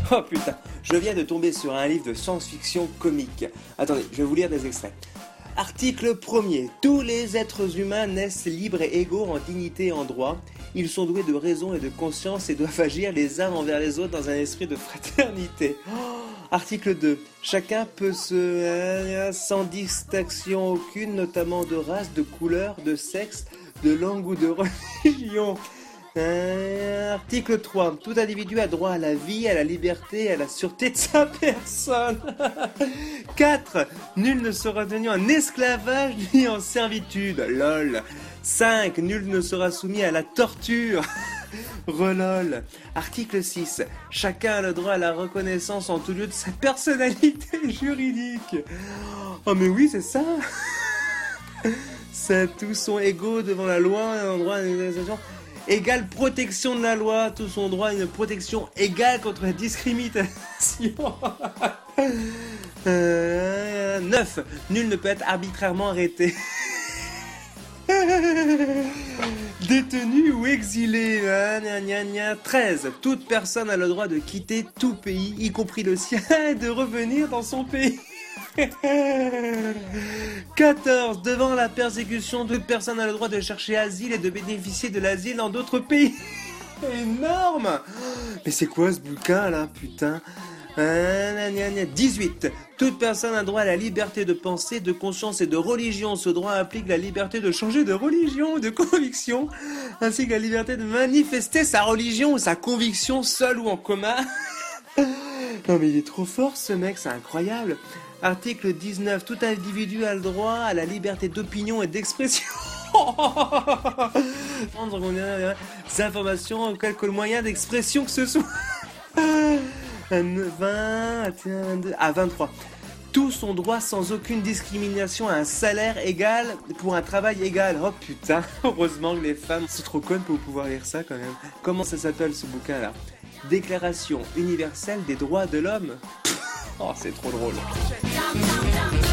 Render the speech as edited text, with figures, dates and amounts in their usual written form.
Oh putain, je viens de tomber sur un livre de science-fiction comique. Attendez, je vais vous lire des extraits. Article 1er. Tous les êtres humains naissent libres et égaux en dignité et en droit. Ils sont doués de raison et de conscience et doivent agir les uns envers les autres dans un esprit de fraternité. Article 2. Chacun peut sans distinction aucune, notamment de race, de couleur, de sexe, de langue ou de religion. Article 3. Tout individu a droit à la vie, à la liberté et à la sûreté de sa personne. 4. Nul ne sera tenu en esclavage ni en servitude. Lol. 5. Nul ne sera soumis à la torture. Relol. Article 6. Chacun a le droit à la reconnaissance en tout lieu de sa personnalité juridique. Oh mais oui, c'est ça. Tous sont égaux devant la loi et en droit à l'organisation. Égale protection de la loi, tous ont droit à une protection égale contre la discrimination. 9. Nul ne peut être arbitrairement arrêté. Détenu ou exilé. 13. Toute personne a le droit de quitter tout pays, y compris le sien, et de revenir dans son pays. 14. Devant la persécution, toute personne a le droit de chercher asile et de bénéficier de l'asile dans d'autres pays. Énorme. Mais c'est quoi ce bouquin là, putain. 18. Toute personne a droit à la liberté de pensée, de conscience et de religion. Ce droit implique la liberté de changer de religion, de conviction, ainsi que la liberté de manifester sa religion ou sa conviction seule ou en commun. Non mais il est trop fort ce mec, c'est incroyable. Article 19. Tout individu a le droit à la liberté d'opinion et d'expression. Prendre des informations, quelque moyen d'expression que ce soit. 23. Tous ont droit sans aucune discrimination à un salaire égal pour un travail égal. Oh putain, heureusement que les femmes sont trop connes pour pouvoir lire ça quand même. Comment ça s'appelle ce bouquin là? Déclaration universelle des droits de l'homme. Oh, c'est trop drôle.